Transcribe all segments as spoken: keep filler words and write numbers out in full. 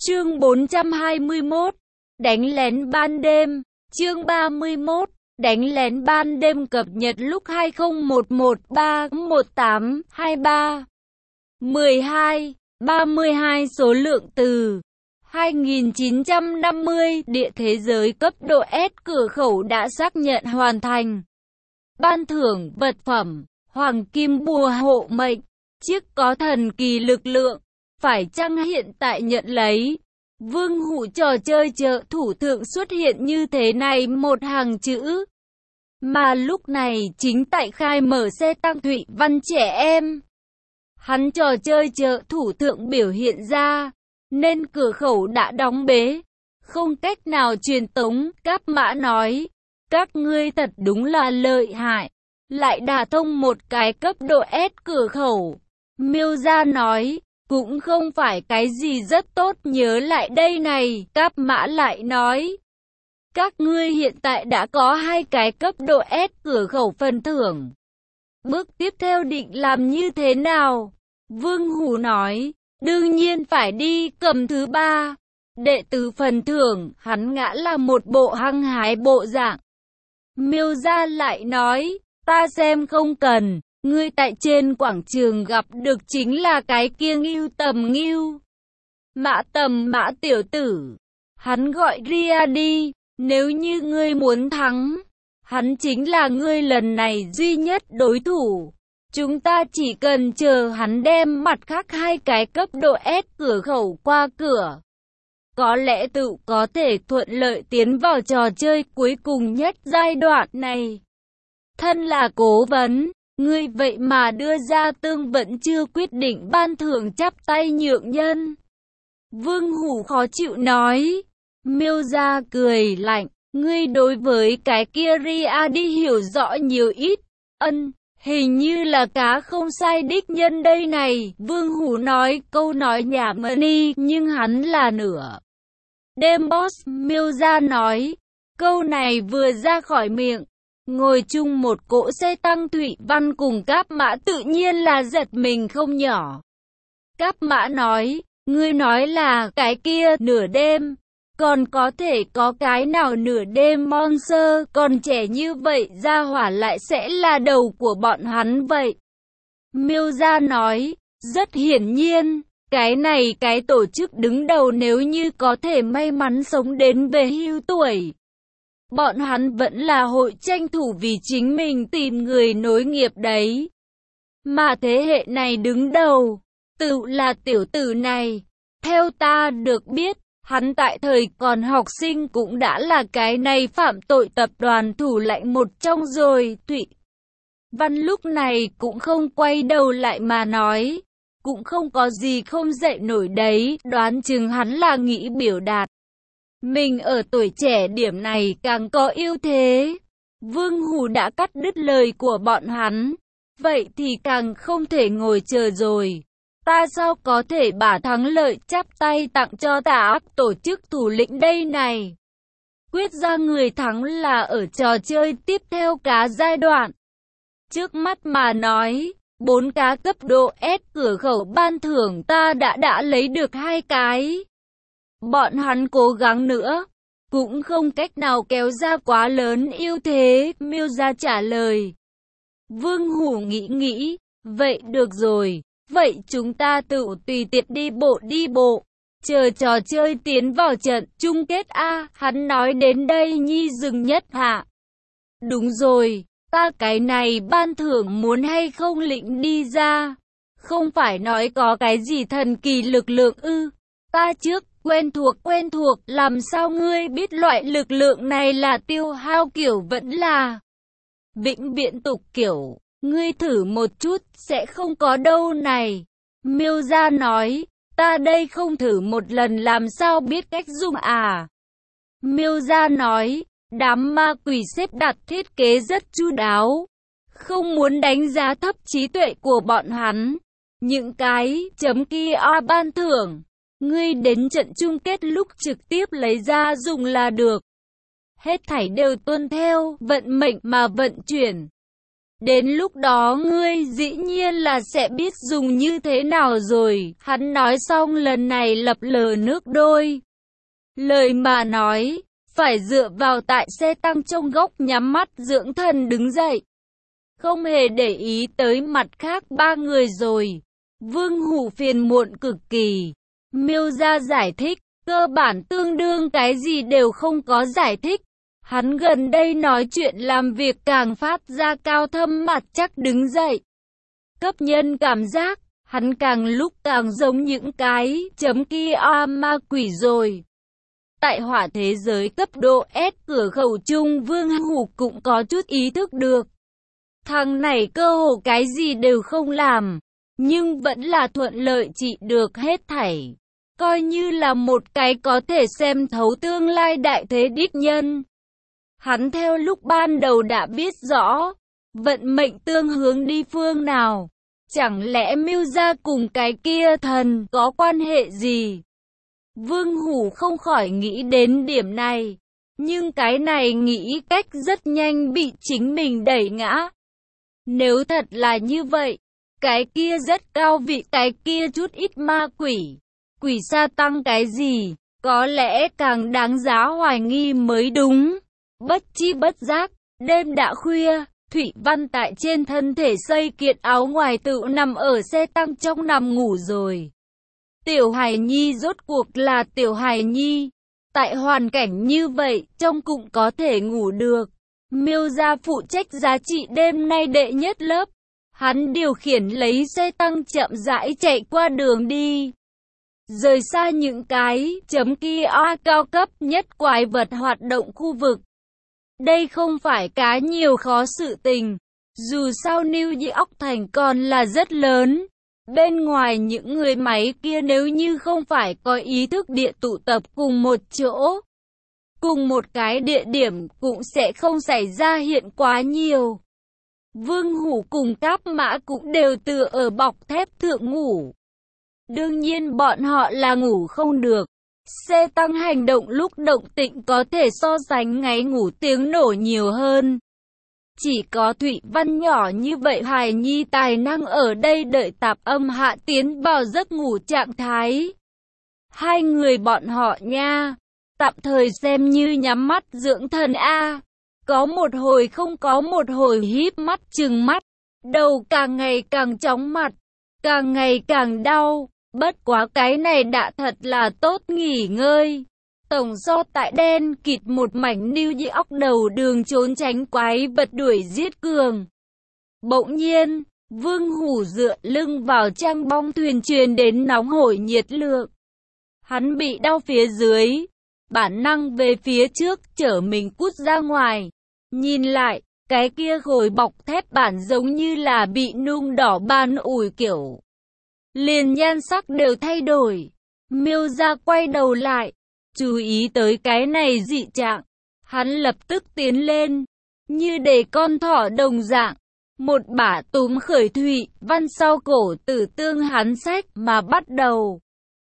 Chương bốn trăm hai mươi mốt. Đánh lén ban đêm. Chương ba mươi mốt. Đánh lén ban đêm cập nhật lúc hai không một một ba một tám hai ba. mười hai, ba mươi hai số lượng từ hai nghìn chín trăm năm mươi địa thế giới cấp độ S cửa khẩu đã xác nhận hoàn thành. Ban thưởng vật phẩm Hoàng kim bùa hộ mệnh, chiếc có thần kỳ lực lượng, phải chăng hiện tại nhận lấy. Vương Hủ trò chơi trợ thủ thượng xuất hiện như thế này một hàng chữ. Mà lúc này chính tại khai mở xe tăng Thụy Văn trẻ em. Hắn trò chơi trợ thủ thượng biểu hiện ra, nên cửa khẩu đã đóng bế, không cách nào truyền tống. Cáp Mã nói, các ngươi thật đúng là lợi hại, lại đả thông một cái cấp độ S cửa khẩu. Miêu Gia nói, cũng không phải cái gì rất tốt, nhớ lại đây này. Cáp Mã lại nói, các ngươi hiện tại đã có hai cái cấp độ S cửa khẩu phần thưởng. Bước tiếp theo định làm như thế nào? Vương Hủ nói, đương nhiên phải đi cầm thứ ba. Đệ tử phần thưởng, hắn ngã là một bộ hăng hái bộ dạng. Miêu Gia lại nói, ta xem không cần. Ngươi tại trên quảng trường gặp được chính là cái kia Ngưu Tầm Ngưu. Mã Tầm Mã tiểu tử. Hắn gọi Ria đi. Nếu như ngươi muốn thắng, hắn chính là ngươi lần này duy nhất đối thủ. Chúng ta chỉ cần chờ hắn đem mặt khác hai cái cấp độ S cửa khẩu qua cửa, có lẽ tự có thể thuận lợi tiến vào trò chơi cuối cùng nhất giai đoạn này. Thân là cố vấn, ngươi vậy mà đưa ra tương vẫn chưa quyết định ban thưởng chắp tay nhượng nhân. Vương Hủ khó chịu nói. Miêu Gia cười lạnh, ngươi đối với cái kia Ria đi hiểu rõ nhiều ít. Ân, hình như là cá không sai đích nhân đây này. Vương Hủ nói câu nói nhảm đi, nhưng hắn là nửa đêm boss. Miêu Gia nói, câu này vừa ra khỏi miệng, ngồi chung một cỗ xe tăng Thụy Văn cùng Cáp Mã tự nhiên là giật mình không nhỏ. Cáp Mã nói, ngươi nói là cái kia nửa đêm, còn có thể có cái nào nửa đêm monster còn trẻ như vậy ra hỏa lại sẽ là đầu của bọn hắn vậy? Miêu Gia nói, rất hiển nhiên, cái này cái tổ chức đứng đầu nếu như có thể may mắn sống đến về hưu tuổi, bọn hắn vẫn là hội tranh thủ vì chính mình tìm người nối nghiệp đấy. Mà thế hệ này đứng đầu, tự là tiểu tử này. Theo ta được biết, hắn tại thời còn học sinh cũng đã là cái này phạm tội tập đoàn thủ lãnh một trong rồi. Thụy Văn lúc này cũng không quay đầu lại mà nói, cũng không có gì không dậy nổi đấy, đoán chừng hắn là nghĩ biểu đạt mình ở tuổi trẻ điểm này càng có ưu thế. Vương Hủ đã cắt đứt lời của bọn hắn. Vậy thì càng không thể ngồi chờ rồi. Ta sao có thể bả thắng lợi chắp tay tặng cho tà ác tổ chức thủ lĩnh đây này. Quyết ra người thắng là ở trò chơi tiếp theo cá giai đoạn. Trước mắt mà nói, bốn cá cấp độ S cửa khẩu ban thưởng ta đã đã lấy được hai cái. Bọn hắn cố gắng nữa, cũng không cách nào kéo ra quá lớn ưu thế. Miêu Gia trả lời. Vương Hủ nghĩ nghĩ, vậy được rồi, vậy chúng ta tự tùy tiện đi bộ đi bộ, chờ trò chơi tiến vào trận chung kết a. Hắn nói đến đây nhi dừng nhất hạ. Đúng rồi, ta cái này ban thưởng muốn hay không lĩnh đi ra, không phải nói có cái gì thần kỳ lực lượng ư? Ta trước quen thuộc quen thuộc, làm sao ngươi biết loại lực lượng này là tiêu hao kiểu vẫn là vĩnh viễn tục kiểu? Ngươi thử một chút sẽ không có đâu này. Miêu Gia nói, ta đây không thử một lần làm sao biết cách dùng à? Miêu Gia nói, đám ma quỷ xếp đặt thiết kế rất chu đáo, không muốn đánh giá thấp trí tuệ của bọn hắn. Những cái chấm kia ban thưởng, ngươi đến trận chung kết lúc trực tiếp lấy ra dùng là được. Hết thảy đều tuân theo vận mệnh mà vận chuyển. Đến lúc đó ngươi dĩ nhiên là sẽ biết dùng như thế nào rồi. Hắn nói xong lần này lập lờ nước đôi. Lời mà nói, phải dựa vào tại xe tăng trong góc nhắm mắt dưỡng thần đứng dậy. Không hề để ý tới mặt khác ba người rồi. Vương Hủ phiền muộn cực kỳ. Miêu Gia giải thích, cơ bản tương đương cái gì đều không có giải thích. Hắn gần đây nói chuyện làm việc càng phát ra cao thâm mặt chắc đứng dậy. Cấp nhân cảm giác, hắn càng lúc càng giống những cái chấm kia ma quỷ rồi. Tại hỏa thế giới cấp độ S cửa khẩu chung Vương Hủ cũng có chút ý thức được. Thằng này cơ hồ cái gì đều không làm, nhưng vẫn là thuận lợi trị được hết thảy. Coi như là một cái có thể xem thấu tương lai đại thế đích nhân. Hắn theo lúc ban đầu đã biết rõ, vận mệnh tương hướng đi phương nào. Chẳng lẽ Miêu Gia cùng cái kia thần có quan hệ gì? Vương Hủ không khỏi nghĩ đến điểm này. Nhưng cái này nghĩ cách rất nhanh bị chính mình đẩy ngã. Nếu thật là như vậy, cái kia rất cao vị, cái kia chút ít ma quỷ. Quỷ sa tăng cái gì, có lẽ càng đáng giá hoài nghi mới đúng. Bất chi bất giác, đêm đã khuya, Thủy Văn tại trên thân thể xây kiện áo ngoài tự nằm ở xe tăng trong nằm ngủ rồi. Tiểu hài nhi rốt cuộc là tiểu hài nhi. Tại hoàn cảnh như vậy, trông cũng có thể ngủ được. Miêu Gia phụ trách giá trị đêm nay đệ nhất lớp. Hắn điều khiển lấy xe tăng chậm rãi chạy qua đường đi. Rời xa những cái chấm kia cao cấp nhất quái vật hoạt động khu vực. Đây không phải cá nhiều khó sự tình. Dù sao New York thành còn là rất lớn. Bên ngoài những người máy kia nếu như không phải có ý thức địa tụ tập cùng một chỗ, cùng một cái địa điểm cũng sẽ không xảy ra hiện quá nhiều. Vương Hủ cùng Cáp Mã cũng đều tựa ở bọc thép thượng ngủ. Đương nhiên bọn họ là ngủ không được. Xe tăng hành động lúc động tĩnh có thể so sánh ngáy ngủ tiếng nổ nhiều hơn. Chỉ có Thụy Văn nhỏ như vậy hài nhi tài năng ở đây đợi tạp âm hạ tiến vào giấc ngủ trạng thái. Hai người bọn họ nha, tạm thời xem như nhắm mắt dưỡng thần a. Có một hồi không có một hồi híp mắt trừng mắt, đầu càng ngày càng chóng mặt, càng ngày càng đau. Bất quá cái này đã thật là tốt nghỉ ngơi. Tổng do tại đen kịt một mảnh New York đầu đường trốn tránh quái vật đuổi giết cường. Bỗng nhiên, Vương Hủ dựa lưng vào trang bong thuyền truyền đến nóng hổi nhiệt lượng. Hắn bị đau phía dưới, bản năng về phía trước chở mình cút ra ngoài. Nhìn lại, cái kia khối bọc thép bản giống như là bị nung đỏ ban ủi kiểu. Liền nhan sắc đều thay đổi. Miêu Gia quay đầu lại, chú ý tới cái này dị trạng. Hắn lập tức tiến lên, như để con thỏ đồng dạng. Một bả túm khởi Thụy Văn sau cổ tử tương hắn xách mà bắt đầu.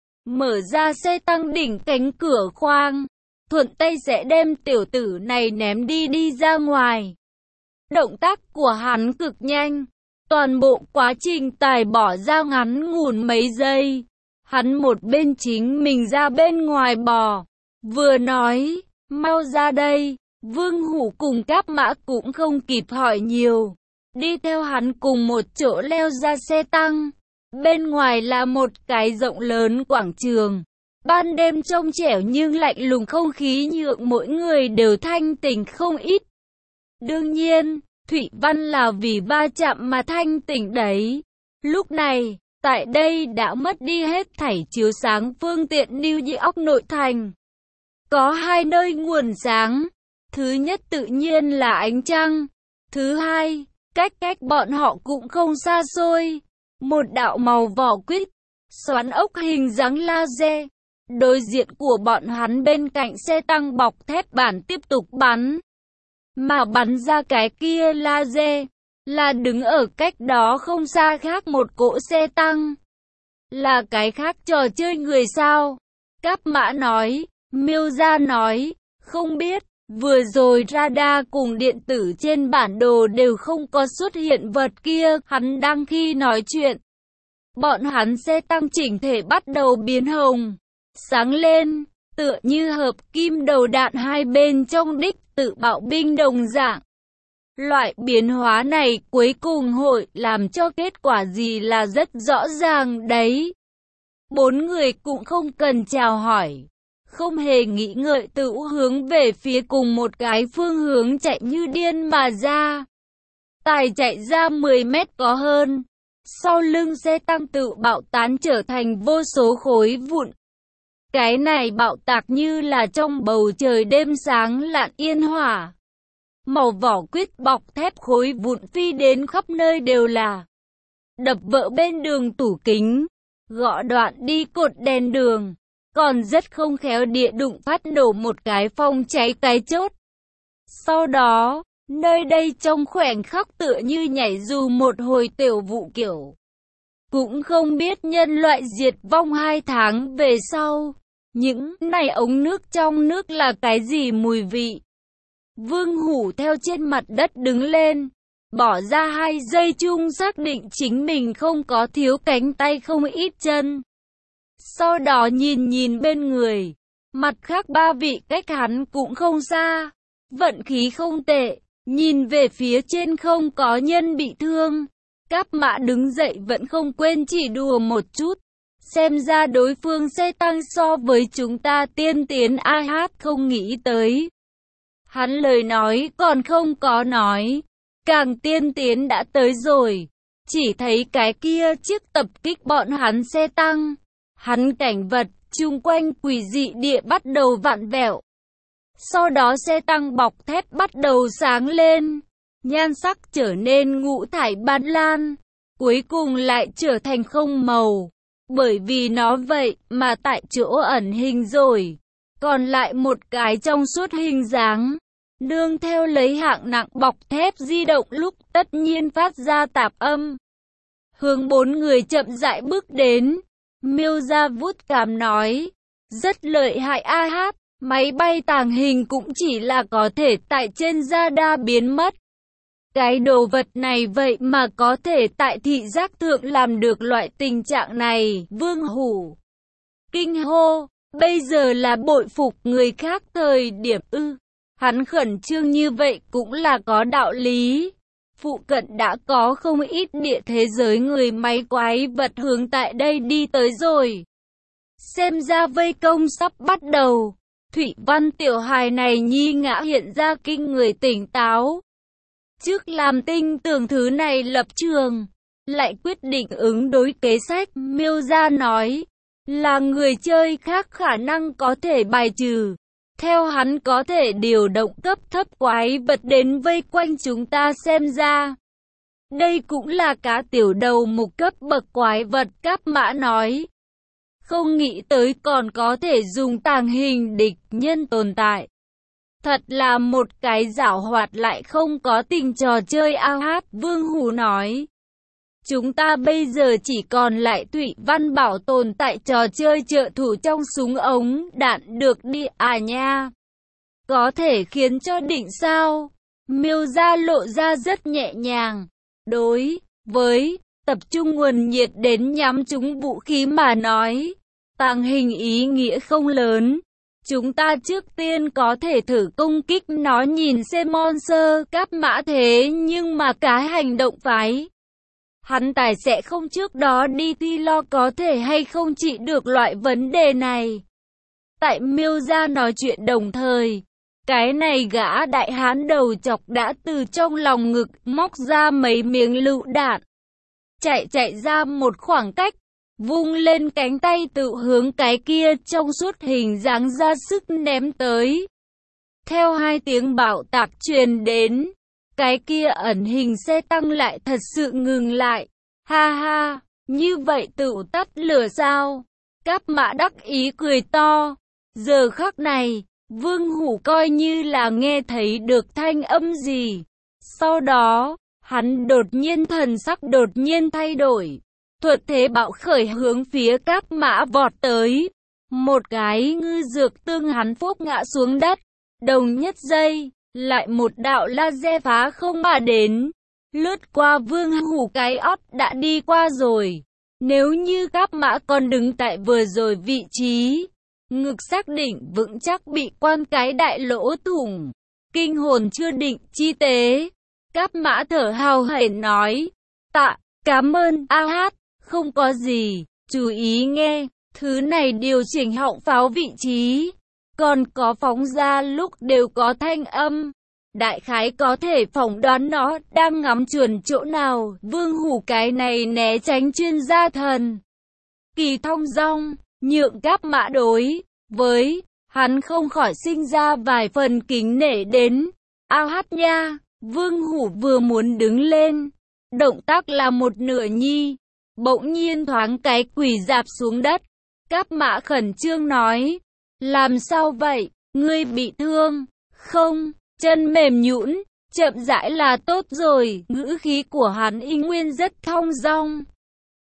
Mở ra xe tăng đỉnh cánh cửa khoang. Thuận tay sẽ đem tiểu tử này ném đi đi ra ngoài. Động tác của hắn cực nhanh. Toàn bộ quá trình tài bỏ ra ngắn ngủn mấy giây. Hắn một bên chính mình ra bên ngoài bò. Vừa nói, mau ra đây. Vương Hủ cùng Cáp Mã cũng không kịp hỏi nhiều. Đi theo hắn cùng một chỗ leo ra xe tăng. Bên ngoài là một cái rộng lớn quảng trường. Ban đêm trong trẻo nhưng lạnh lùng không khí nhượng mỗi người đều thanh tỉnh không ít. Đương nhiên, Thụy Văn là vì va chạm mà thanh tỉnh đấy. Lúc này, tại đây đã mất đi hết thảy chiếu sáng phương tiện New York nội thành. Có hai nơi nguồn sáng. Thứ nhất tự nhiên là ánh trăng. Thứ hai, cách cách bọn họ cũng không xa xôi. Một đạo màu vỏ quýt, xoắn ốc hình dáng laser. Đối diện của bọn hắn bên cạnh xe tăng bọc thép bản tiếp tục bắn. Mà bắn ra cái kia laser, là đứng ở cách đó không xa khác một cỗ xe tăng. Là cái khác trò chơi người sao? Cáp Mã nói, Miêu Gia nói, không biết, Vừa rồi radar cùng điện tử trên bản đồ đều không có xuất hiện vật kia, hắn đang khi nói chuyện. Bọn hắn xe tăng chỉnh thể bắt đầu biến hồng, sáng lên, tựa như hợp kim đầu đạn hai bên trong đích tự bạo binh đồng dạng. Loại biến hóa này cuối cùng hội làm cho kết quả gì là rất rõ ràng đấy. Bốn người cũng không cần chào hỏi, không hề nghĩ ngợi tự hướng về phía cùng một cái phương hướng chạy như điên mà ra. Tài chạy ra mười mét có hơn, sau lưng xe tăng tự bạo tán trở thành vô số khối vụn. Cái này bạo tạc như là trong bầu trời đêm sáng lạn yên hỏa. Màu vỏ quýt bọc thép khối vụn phi đến khắp nơi đều là. Đập vỡ bên đường tủ kính, gõ đoạn đi cột đèn đường, còn rất không khéo địa đụng phát nổ một cái phong cháy cái chốt. Sau đó, nơi đây trong khoảnh khắc tựa như nhảy dù một hồi tiểu vụ kiểu. Cũng không biết nhân loại diệt vong hai tháng về sau, những này ống nước trong nước là cái gì mùi vị. Vương Hủ theo trên mặt đất đứng lên, bỏ ra hai giây chung xác định chính mình không có thiếu cánh tay không ít chân. Sau đó nhìn nhìn bên người, mặt khác ba vị cách hắn cũng không xa, vận khí không tệ, nhìn về phía trên không có nhân bị thương. Cáp Mã đứng dậy vẫn không quên chỉ đùa một chút, xem ra đối phương xe tăng so với chúng ta tiên tiến a hát không nghĩ tới. Hắn lời nói còn không có nói, càng tiên tiến đã tới rồi, chỉ thấy cái kia chiếc tập kích bọn hắn xe tăng. Hắn cảnh vật chung quanh quỷ dị địa bắt đầu vặn vẹo. Sau đó xe tăng bọc thép bắt đầu sáng lên, nhan sắc trở nên ngũ thải ban lan, cuối cùng lại trở thành không màu. Bởi vì nó vậy mà tại chỗ ẩn hình rồi, còn lại một cái trong suốt hình dáng. Nương theo lấy hạng nặng bọc thép di động lúc tất nhiên phát ra tạp âm. Hướng bốn người chậm rãi bước đến. Miêu Gia vút cảm nói, rất lợi hại a hát, máy bay tàng hình cũng chỉ là có thể tại trên radar biến mất. Cái đồ vật này vậy mà có thể tại thị giác thượng làm được loại tình trạng này. Vương Hủ kinh hô, bây giờ là bội phục người khác thời điểm ư. Hắn khẩn trương như vậy cũng là có đạo lý. Phụ cận đã có không ít địa thế giới người máy quái vật hướng tại đây đi tới rồi. Xem ra vây công sắp bắt đầu. Thủy Văn tiểu hài này nhi ngã hiện ra kinh người tỉnh táo. Trước làm tinh tưởng thứ này lập trường, lại quyết định ứng đối kế sách. Miêu Gia nói, là người chơi khác khả năng có thể bài trừ. Theo hắn có thể điều động cấp thấp quái vật đến vây quanh chúng ta xem ra. Đây cũng là cá tiểu đầu mục cấp bậc quái vật. Cáp Mã nói. Không nghĩ tới còn có thể dùng tàng hình địch nhân tồn tại. Thật là một cái giảo hoạt lại không có tình trò chơi a hát. Vương Hủ nói. Chúng ta bây giờ chỉ còn lại Thủy Văn bảo tồn tại trò chơi trợ thủ trong súng ống đạn được đi à nha. Có thể khiến cho đỉnh sao? Miêu Gia lộ ra rất nhẹ nhàng. Đối với tập trung nguồn nhiệt đến nhắm trúng vũ khí mà nói, tàng hình ý nghĩa không lớn. Chúng ta trước tiên có thể thử công kích nó nhìn xem monster. Cáp Mã thế nhưng mà cái hành động phái. Hắn tài sẽ không trước đó đi thi lo có thể hay không trị được loại vấn đề này. Tại Miêu Gia nói chuyện đồng thời, cái này gã đại hán đầu chọc đã từ trong lòng ngực móc ra mấy miếng lựu đạn. Chạy chạy ra một khoảng cách, vung lên cánh tay tự hướng cái kia trong suốt hình dáng ra sức ném tới. Theo hai tiếng bạo tạc truyền đến, cái kia ẩn hình xe tăng lại thật sự ngừng lại. Ha ha, như vậy tự tắt lửa sao? Cáp Mã đắc ý cười to. Giờ khắc này, Vương Hủ coi như là nghe thấy được thanh âm gì. Sau đó, hắn đột nhiên thần sắc đột nhiên thay đổi. Thuật thế bạo khởi hướng phía Cáp Mã vọt tới. Một cái ngư dược tương hắn phốc ngã xuống đất. Đồng nhất giây, lại một đạo laser phá không mà đến, lướt qua Vương Hủ, cái ót đã đi qua rồi. Nếu như Cáp Mã còn đứng tại vừa rồi vị trí, ngực xác định vững chắc bị quan cái đại lỗ thủng, kinh hồn chưa định chi tế. Cáp Mã thở hào hển nói, tạ, cảm ơn a hát, không có gì, chú ý nghe, thứ này điều chỉnh họng pháo vị trí, còn có phóng ra lúc đều có thanh âm. Đại khái có thể phỏng đoán nó đang ngắm chuẩn chỗ nào. Vương Hủ cái này né tránh chuyên gia thần kỳ thong dong, nhượng Cáp Mã đối với hắn không khỏi sinh ra vài phần kính nể đến. A hát nha. Vương Hủ vừa muốn đứng lên, động tác là một nửa nhi, bỗng nhiên thoáng cái quỳ rạp xuống đất. Cáp Mã khẩn trương nói, làm sao vậy, ngươi bị thương không? Chân mềm nhũn, chậm rãi là tốt rồi. Ngữ khí của hắn y nguyên rất thong dong.